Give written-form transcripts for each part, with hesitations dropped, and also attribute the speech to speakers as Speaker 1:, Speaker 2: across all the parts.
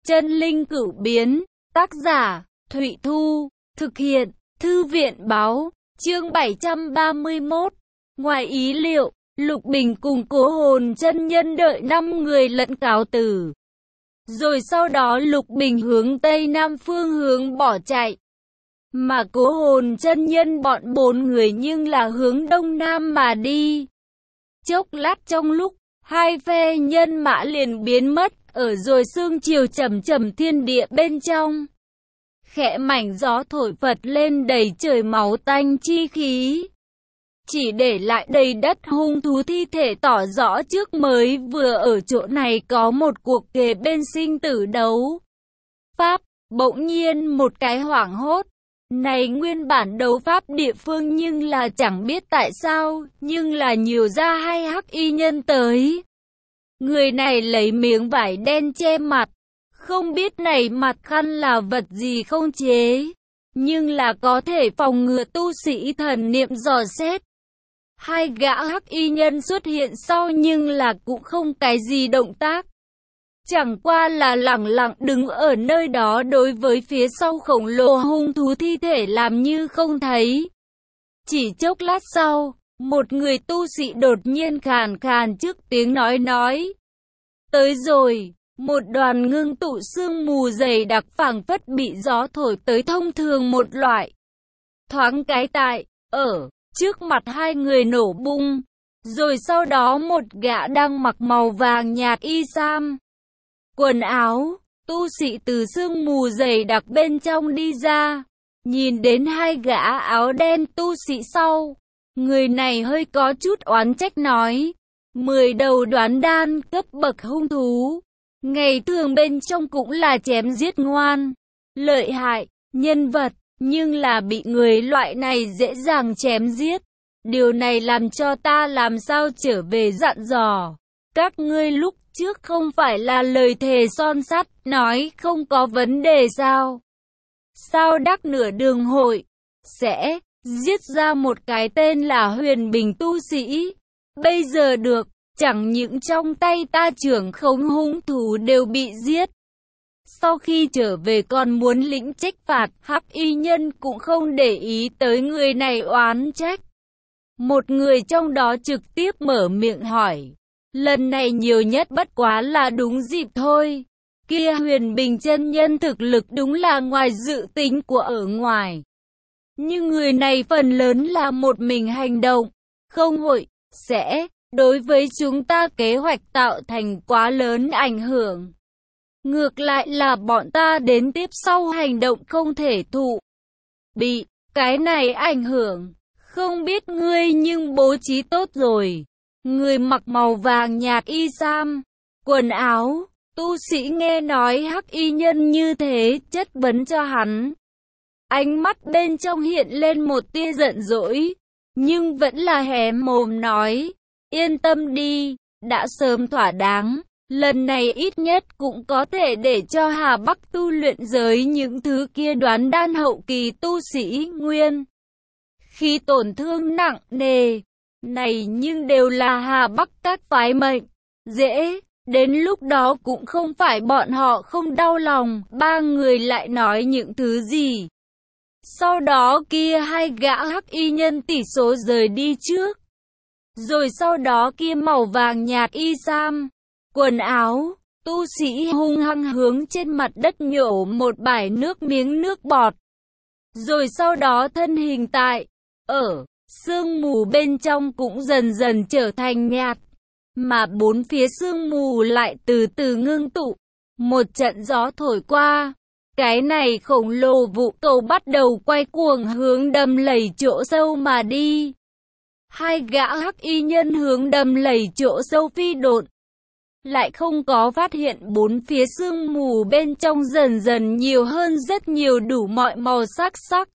Speaker 1: Chân linh cửu biến, tác giả, Thụy Thu, thực hiện, Thư viện báo, chương 731. Ngoài ý liệu, Lục Bình cùng Cố Hồn chân nhân đợi 5 người lẫn cáo từ. Rồi sau đó Lục Bình hướng Tây Nam phương hướng bỏ chạy. Mà Cố Hồn chân nhân bọn 4 người nhưng là hướng Đông Nam mà đi. Chốc lát trong lúc, hai phe nhân mã liền biến mất, ở rồi sương chiều chầm chầm thiên địa bên trong. Khẽ mảnh gió thổi phật lên đầy trời máu tanh chi khí. Chỉ để lại đầy đất hung thú thi thể tỏ rõ trước mới vừa ở chỗ này có một cuộc kề bên sinh tử đấu pháp. Bỗng nhiên một cái hoảng hốt. Này nguyên bản đấu pháp địa phương nhưng là chẳng biết tại sao, nhưng là nhiều ra hai hắc y nhân tới. Người này lấy miếng vải đen che mặt. Không biết này mặt khăn là vật gì không chế, nhưng là có thể phòng ngừa tu sĩ thần niệm dò xét. Hai gã hắc y nhân xuất hiện sau nhưng là cũng không cái gì động tác. Chẳng qua là lẳng lặng đứng ở nơi đó đối với phía sau khổng lồ hung thú thi thể làm như không thấy. Chỉ chốc lát sau, một người tu sĩ đột nhiên khàn khàn trước tiếng nói. Tới rồi. Một đoàn ngưng tụ sương mù dày đặc phảng phất bị gió thổi tới thông thường một loại. Thoáng cái tại, ở trước mặt hai người nổ bung. Rồi sau đó một gã đang mặc màu vàng nhạt y sam, quần áo, tu sĩ từ sương mù dày đặc bên trong đi ra. Nhìn đến hai gã áo đen tu sĩ sau, người này hơi có chút oán trách nói. 10 đầu đoán đan cấp bậc hung thú. Ngày thường bên trong cũng là chém giết ngoan, lợi hại, nhân vật, nhưng là bị người loại này dễ dàng chém giết. Điều này làm cho ta làm sao trở về dặn dò. Các ngươi lúc trước không phải là lời thề son sắt, nói không có vấn đề sao? Sao đắc nửa đường hội, sẽ giết ra một cái tên là Huyền Bình tu sĩ. Bây giờ được. Chẳng những trong tay ta trưởng khống hung thú đều bị giết. Sau khi trở về còn muốn lĩnh trách phạt, hắc y nhân cũng không để ý tới người này oán trách. Một người trong đó trực tiếp mở miệng hỏi. Lần này nhiều nhất bất quá là đúng dịp thôi. Kia Huyền Bình chân nhân thực lực đúng là ngoài dự tính của ở ngoài. Nhưng người này phần lớn là một mình hành động, không hội, sẽ đối với chúng ta kế hoạch tạo thành quá lớn ảnh hưởng. Ngược lại là bọn ta đến tiếp sau hành động không thể thụ bị cái này ảnh hưởng. Không biết ngươi nhưng bố trí tốt rồi. Người mặc màu vàng nhạt y sam, quần áo, tu sĩ nghe nói hắc y nhân như thế chất vấn cho hắn. Ánh mắt bên trong hiện lên một tia giận dỗi, nhưng vẫn là hé mồm nói. Yên tâm đi, đã sớm thỏa đáng, lần này ít nhất cũng có thể để cho Hà Bắc tu luyện giới những thứ kia đoán đan hậu kỳ tu sĩ nguyên. Khi tổn thương nặng nề, này nhưng đều là Hà Bắc các phái mệnh, dễ, đến lúc đó cũng không phải bọn họ không đau lòng, ba người lại nói những thứ gì. Sau đó kia hai gã hắc y nhân tỷ số rời đi trước. Rồi sau đó kia màu vàng nhạt y sam, quần áo, tu sĩ hung hăng hướng trên mặt đất nhổ một bãi nước miếng nước bọt. Rồi sau đó thân hình tại, ở, sương mù bên trong cũng dần dần trở thành nhạt. Mà bốn phía sương mù lại từ từ ngưng tụ. Một trận gió thổi qua. Cái này khổng lồ vụ cầu bắt đầu quay cuồng hướng đầm lầy chỗ sâu mà đi. Hai gã hắc y nhân hướng đầm lầy chỗ sâu phi độn. Lại không có phát hiện bốn phía sương mù bên trong dần dần nhiều hơn rất nhiều đủ mọi màu sắc.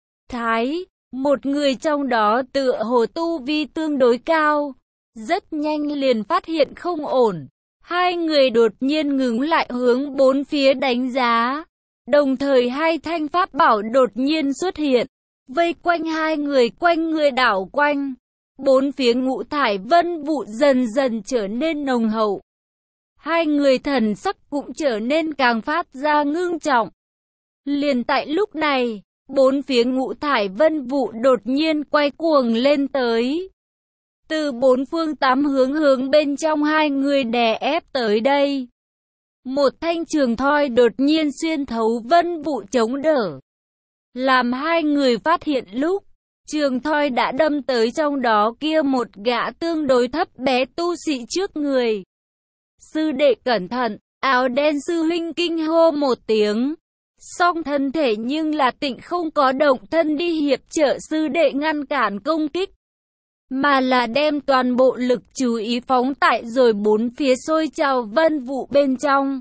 Speaker 1: Thái, một người trong đó tựa hồ tu vi tương đối cao. Rất nhanh liền phát hiện không ổn. Hai người đột nhiên ngừng lại hướng bốn phía đánh giá. Đồng thời hai thanh pháp bảo đột nhiên xuất hiện. Vây quanh hai người quanh người đảo quanh. Bốn phía ngũ thải vân vụ dần dần trở nên nồng hậu. Hai người thần sắc cũng trở nên càng phát ra ngưng trọng. Liền tại lúc này, bốn phía ngũ thải vân vụ đột nhiên quay cuồng lên tới. Từ bốn phương tám hướng bên trong hai người đè ép tới đây. Một thanh trường thoi đột nhiên xuyên thấu vân vụ chống đỡ. Làm hai người phát hiện lúc, trường thoi đã đâm tới trong đó kia một gã tương đối thấp bé tu sĩ trước người. Sư đệ cẩn thận, áo đen sư huynh kinh hô một tiếng. Song thân thể nhưng là tịnh không có động thân đi hiệp trợ sư đệ ngăn cản công kích, mà là đem toàn bộ lực chú ý phóng tại rồi bốn phía sôi trào vân vụ bên trong.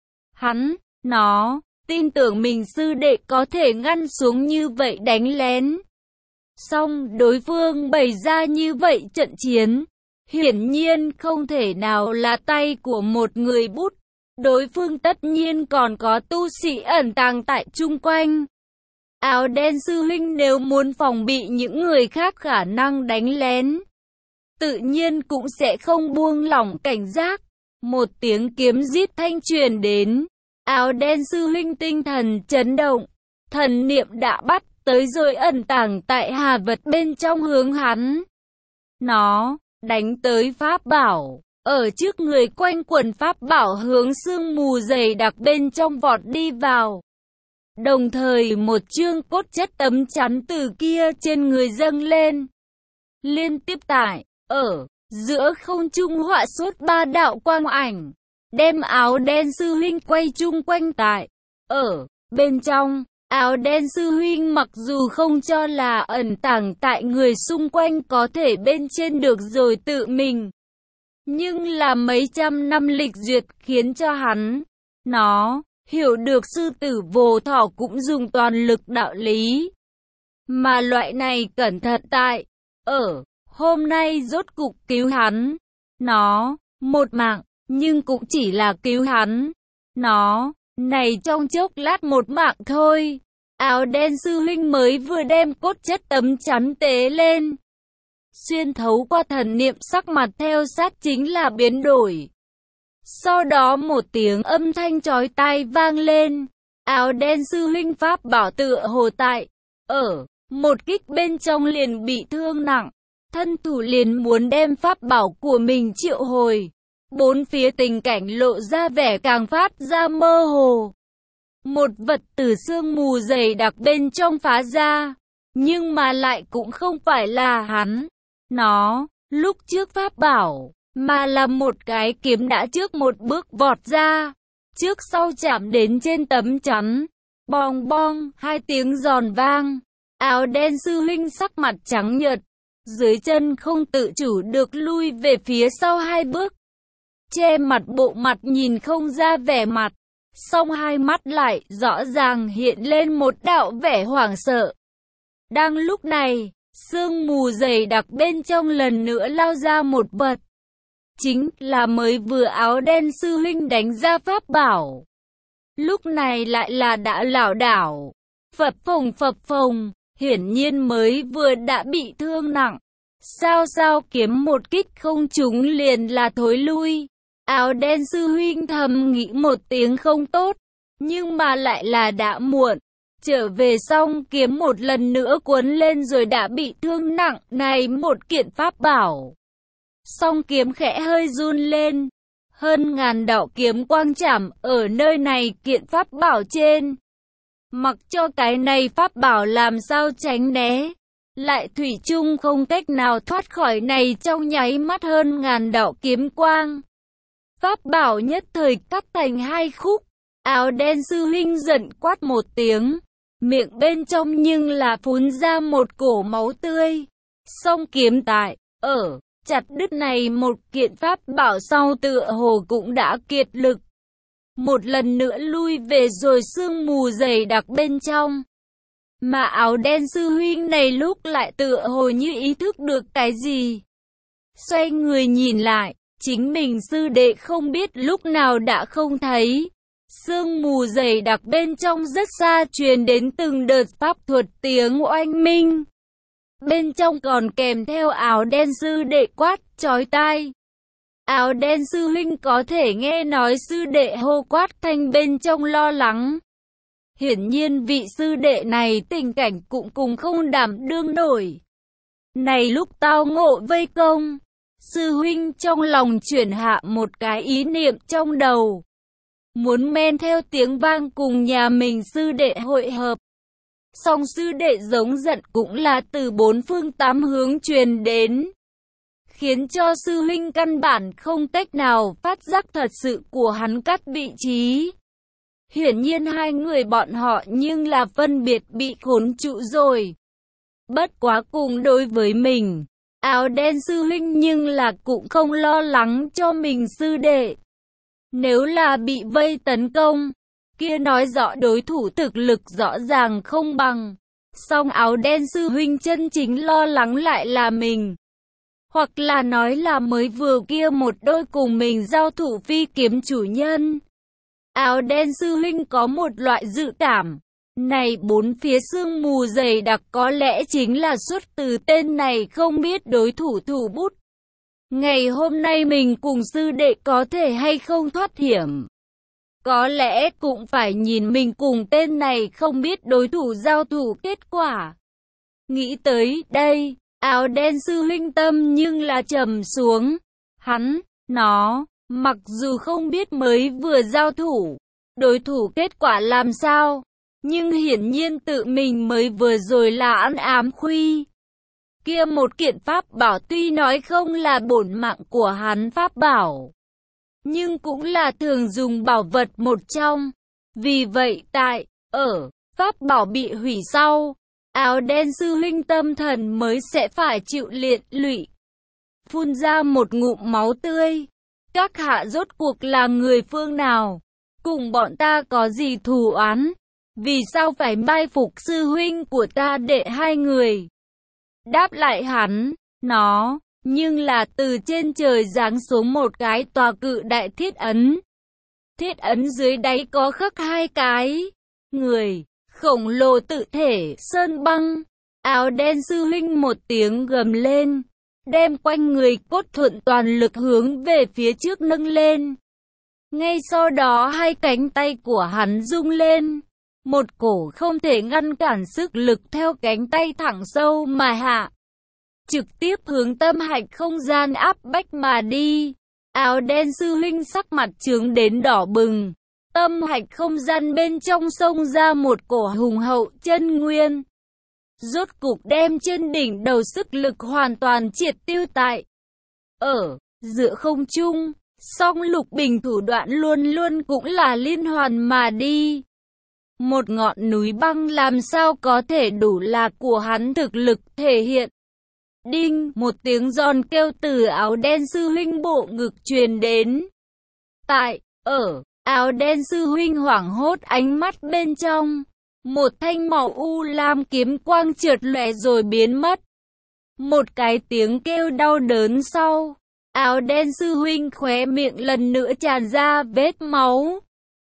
Speaker 1: Nó, tin tưởng mình sư đệ có thể ngăn xuống như vậy đánh lén. Song đối phương bày ra như vậy trận chiến, hiển nhiên không thể nào là tay của một người bút. Đối phương tất nhiên còn có tu sĩ ẩn tàng tại chung quanh. Áo đen sư huynh nếu muốn phòng bị những người khác khả năng đánh lén, tự nhiên cũng sẽ không buông lỏng cảnh giác. Một tiếng kiếm rít thanh truyền đến. Áo đen sư huynh tinh thần chấn động. Thần niệm đã bắt tới rồi ẩn tàng tại hà vật bên trong hướng hắn. Nó đánh tới pháp bảo. Ở trước người quanh quần pháp bảo hướng sương mù dày đặc bên trong vọt đi vào. Đồng thời một chương cốt chất tấm chắn từ kia trên người dâng lên. Liên tiếp ở giữa không trung họa suốt ba đạo quang ảnh. Đem áo đen sư huynh quay chung quanh ở bên trong. Áo đen sư huynh mặc dù không cho là ẩn tàng tại người xung quanh có thể bên trên được rồi tự mình. Nhưng là mấy trăm năm lịch duyệt khiến cho nó hiểu được sư tử vô thọ cũng dùng toàn lực đạo lý. Mà loại này cẩn thận hôm nay rốt cục cứu nó một mạng, nhưng cũng chỉ là cứu nó này trong chốc lát một mạng thôi. Áo đen sư huynh mới vừa đem cốt chất tấm chắn tế lên. Xuyên thấu qua thần niệm sắc mặt theo sát chính là biến đổi. Sau đó một tiếng âm thanh chói tai vang lên. Áo đen sư huynh pháp bảo tựa hồ ở một kích bên trong liền bị thương nặng. Thân thủ liền muốn đem pháp bảo của mình triệu hồi. Bốn phía tình cảnh lộ ra vẻ càng phát ra mơ hồ. Một vật từ sương mù dày đặc bên trong phá ra. Nhưng mà lại cũng không phải là nó lúc trước pháp bảo, mà là một cái kiếm đã trước một bước vọt ra, trước sau chạm đến trên tấm chắn. Bong bong, hai tiếng giòn vang. Áo đen sư huynh sắc mặt trắng nhợt, dưới chân không tự chủ được lui về phía sau hai bước. Che mặt bộ mặt nhìn không ra vẻ mặt, song hai mắt lại rõ ràng hiện lên một đạo vẻ hoảng sợ. Đang lúc này, sương mù dày đặc bên trong lần nữa lao ra một vật. Chính là mới vừa áo đen sư huynh đánh ra pháp bảo. Lúc này lại là đã lảo đảo, phập phồng, hiển nhiên mới vừa đã bị thương nặng. Sao kiếm một kích không trúng liền là thối lui. Áo đen sư huynh thầm nghĩ một tiếng không tốt, nhưng mà lại là đã muộn. Trở về xong kiếm một lần nữa cuốn lên rồi đã bị thương nặng này một kiện pháp bảo. Song kiếm khẽ hơi run lên. Hơn ngàn đạo kiếm quang chạm ở nơi này kiện pháp bảo trên. Mặc cho cái này pháp bảo làm sao tránh né, lại thủy chung không cách nào thoát khỏi này trong nháy mắt hơn ngàn đạo kiếm quang. Pháp bảo nhất thời cắt thành hai khúc. Áo đen sư huynh giận quát một tiếng. Miệng bên trong nhưng là phun ra một cổ máu tươi. Song kiếm ở chặt đứt này một kiện pháp bảo sau tựa hồ cũng đã kiệt lực. Một lần nữa lui về rồi sương mù dày đặc bên trong. Mà áo đen sư huynh này lúc lại tựa hồ như ý thức được cái gì. Xoay người nhìn lại, chính mình sư đệ không biết lúc nào đã không thấy. Sương mù dày đặc bên trong rất xa truyền đến từng đợt pháp thuật tiếng oanh minh. Bên trong còn kèm theo áo đen sư đệ quát chói tai. Áo đen sư huynh có thể nghe nói sư đệ hô quát thanh bên trong lo lắng. Hiển nhiên vị sư đệ này tình cảnh cũng cùng không đảm đương nổi. Này lúc tao ngộ vây công, sư huynh trong lòng chuyển hạ một cái ý niệm trong đầu. Muốn men theo tiếng vang cùng nhà mình sư đệ hội hợp. Song sư đệ giống giận cũng là từ bốn phương tám hướng truyền đến. Khiến cho sư huynh căn bản không cách nào phát giác thật sự của hắn cắt vị trí. Hiển nhiên hai người bọn họ nhưng là phân biệt bị khốn trụ rồi. Bất quá cùng đối với mình, áo đen sư huynh nhưng là cũng không lo lắng cho mình sư đệ. Nếu là bị vây tấn công, kia nói rõ đối thủ thực lực rõ ràng không bằng. Song áo đen sư huynh chân chính lo lắng lại là mình. Hoặc là nói là mới vừa kia một đôi cùng mình giao thủ phi kiếm chủ nhân. Áo đen sư huynh có một loại dự cảm. Này bốn phía sương mù dày đặc có lẽ chính là xuất từ tên này không biết đối thủ thủ bút. Ngày hôm nay mình cùng sư đệ có thể hay không thoát hiểm. Có lẽ cũng phải nhìn mình cùng tên này không biết đối thủ giao thủ kết quả. Nghĩ tới đây, áo đen sư huynh tâm nhưng là trầm xuống. Nó, mặc dù không biết mới vừa giao thủ, đối thủ kết quả làm sao, nhưng hiển nhiên tự mình mới vừa rồi là ăn ám khuy. Kia một kiện pháp bảo tuy nói không là bổn mạng của hắn pháp bảo, nhưng cũng là thường dùng bảo vật một trong. Vì vậy pháp bảo bị hủy sau, áo đen sư huynh tâm thần mới sẽ phải chịu liệt lụy. Phun ra một ngụm máu tươi. Các hạ rốt cuộc là người phương nào? Cùng bọn ta có gì thù oán? Vì sao phải mai phục sư huynh của ta đệ hai người? Đáp lại nó, nhưng là từ trên trời giáng xuống một cái tòa cự đại thiết ấn. Thiết ấn dưới đáy có khắc hai cái người khổng lồ tự thể sơn băng. Áo đen sư huynh một tiếng gầm lên, đem quanh người cốt thuận toàn lực hướng về phía trước nâng lên. Ngay sau đó hai cánh tay của hắn rung lên, một cổ không thể ngăn cản sức lực theo cánh tay thẳng sâu mà hạ, trực tiếp hướng tâm hạch không gian áp bách mà đi. Áo đen sư huynh sắc mặt chướng đến đỏ bừng, tâm hạch không gian bên trong xông ra một cổ hùng hậu chân nguyên. Rốt cục đem trên đỉnh đầu sức lực hoàn toàn triệt tiêu tại giữa không trung. Song Lục Bình thủ đoạn luôn luôn cũng là liên hoàn mà đi. Một ngọn núi băng làm sao có thể đủ là của hắn thực lực thể hiện. Đinh, một tiếng giòn kêu từ áo đen sư huynh bộ ngực truyền đến. Áo đen sư huynh hoảng hốt ánh mắt bên trong. Một thanh màu u lam kiếm quang chợt lóe rồi biến mất. Một cái tiếng kêu đau đớn sau, áo đen sư huynh khóe miệng lần nữa tràn ra vết máu.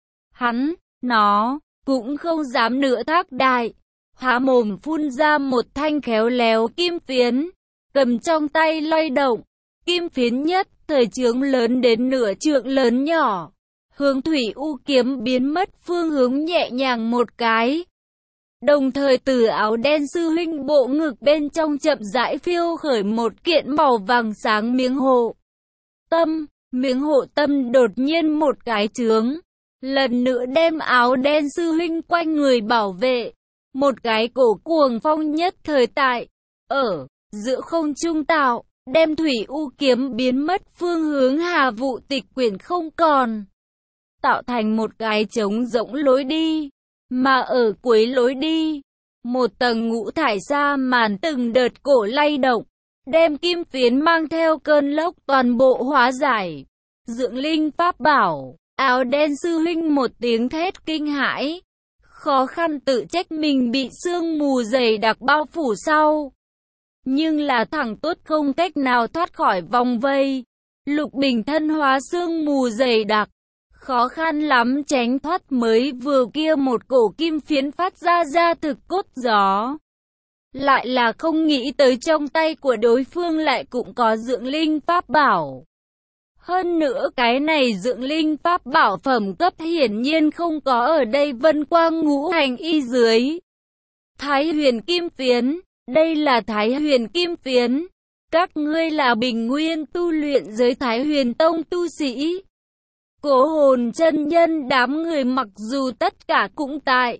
Speaker 1: Nó cũng không dám nữa thác đại, há mồm phun ra một thanh khéo léo kim phiến, cầm trong tay lay động. Kim phiến nhất thời chướng lớn đến nửa trượng lớn nhỏ, hướng thủy u kiếm biến mất phương hướng nhẹ nhàng một cái. Đồng thời từ áo đen sư huynh bộ ngực bên trong chậm rãi phiêu khởi một kiện màu vàng sáng miếng hộ tâm. Miếng hộ tâm đột nhiên một cái chướng, lần nữa đem áo đen sư huynh quanh người bảo vệ. Một cái cổ cuồng phong nhất thời tại giữa không trung tạo, đem thủy u kiếm biến mất phương hướng Hà Vụ Tịch Quyển không còn, tạo thành một cái trống rỗng lối đi. Mà ở cuối lối đi, một tầng ngũ thải sa màn từng đợt cổ lay động, đem kim phiến mang theo cơn lốc toàn bộ hóa giải. Dưỡng linh pháp bảo, áo đen sư huynh một tiếng thét kinh hãi, khó khăn tự trách mình bị sương mù dày đặc bao phủ sau. Nhưng là thẳng tốt không cách nào thoát khỏi vòng vây. Lục Bình thân hóa sương mù dày đặc, khó khăn lắm tránh thoát mới vừa kia một cổ kim phiến phát ra thực cốt gió. Lại là không nghĩ tới trong tay của đối phương lại cũng có dưỡng linh pháp bảo. Hơn nữa cái này dưỡng linh pháp bảo phẩm cấp hiển nhiên không có ở đây vân quang ngũ hành y dưới. Thái huyền kim phiến, đây là Thái huyền kim phiến. Các ngươi là bình nguyên tu luyện giới Thái huyền tông tu sĩ. Cố Hồn chân nhân đám người mặc dù tất cả cũng tại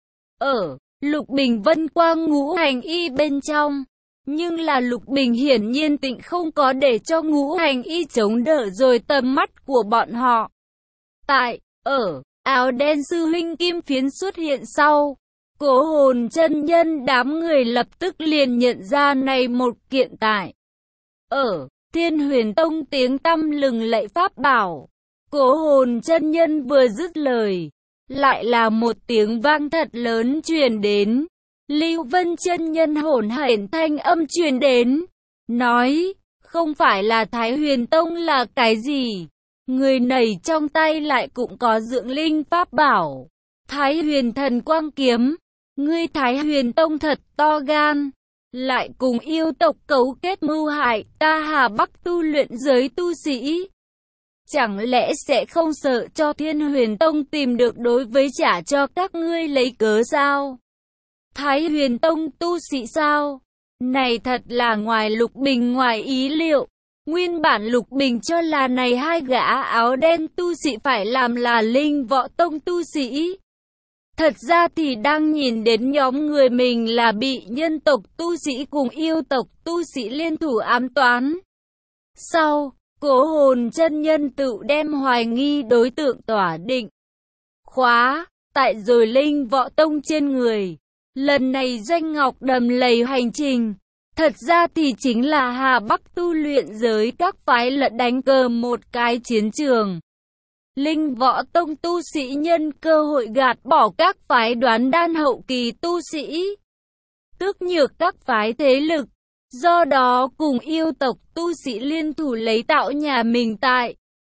Speaker 1: ở Lục Bình vân quang ngũ hành y bên trong, nhưng là Lục Bình hiển nhiên tịnh không có để cho ngũ hành y chống đỡ rồi tầm mắt của bọn họ. Tại ở áo đen sư huynh kim phiến xuất hiện sau, Cố Hồn chân nhân đám người lập tức liền nhận ra này một kiện tại ở Thiên Huyền Tông tiếng tăm lừng lẫy pháp bảo. Cố Hồn chân nhân vừa dứt lời, lại là một tiếng vang thật lớn truyền đến. Lưu Vân chân nhân hỗn hển thanh âm truyền đến, nói, không phải là Thái Huyền Tông là cái gì? Người này trong tay lại cũng có dưỡng linh pháp bảo. Thái Huyền Thần Quang Kiếm, ngươi Thái Huyền Tông thật to gan, lại cùng yêu tộc cấu kết mưu hại ta Hà Bắc tu luyện giới tu sĩ. Chẳng lẽ sẽ không sợ cho Thiên Huyền Tông tìm được đối với trả cho các ngươi lấy cớ sao? Thái Huyền Tông tu sĩ sao? Này thật là ngoài Lục Bình ngoài ý liệu. Nguyên bản Lục Bình cho là này hai gã áo đen tu sĩ phải làm là Linh Võ Tông tu sĩ. Thật ra thì đang nhìn đến nhóm người mình là bị nhân tộc tu sĩ cùng yêu tộc tu sĩ liên thủ ám toán. Sau, Cố Hồn chân nhân tự đem hoài nghi đối tượng tỏa định khóa tại rồi Linh Võ Tông trên người. Lần này Doanh Ngọc đầm lầy hành trình, thật ra thì chính là Hà Bắc tu luyện giới các phái lẫn đánh cờ một cái chiến trường. Linh Võ Tông tu sĩ nhân cơ hội gạt bỏ các phái đoán đan hậu kỳ tu sĩ, tước nhược các phái thế lực, do đó cùng yêu tộc tu sĩ liên thủ lấy tạo nhà mình tại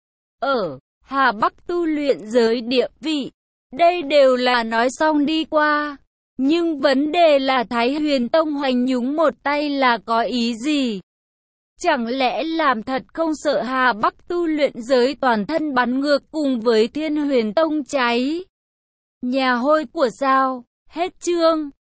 Speaker 1: ở Hà Bắc tu luyện giới địa vị. Đây đều là nói xong đi qua. Nhưng vấn đề là Thái Huyền Tông hoành nhúng một tay là có ý gì? Chẳng lẽ làm thật không sợ Hà Bắc tu luyện giới toàn thân bắn ngược cùng với Thiên Huyền Tông cháy nhà hôi của sao? Hết chương.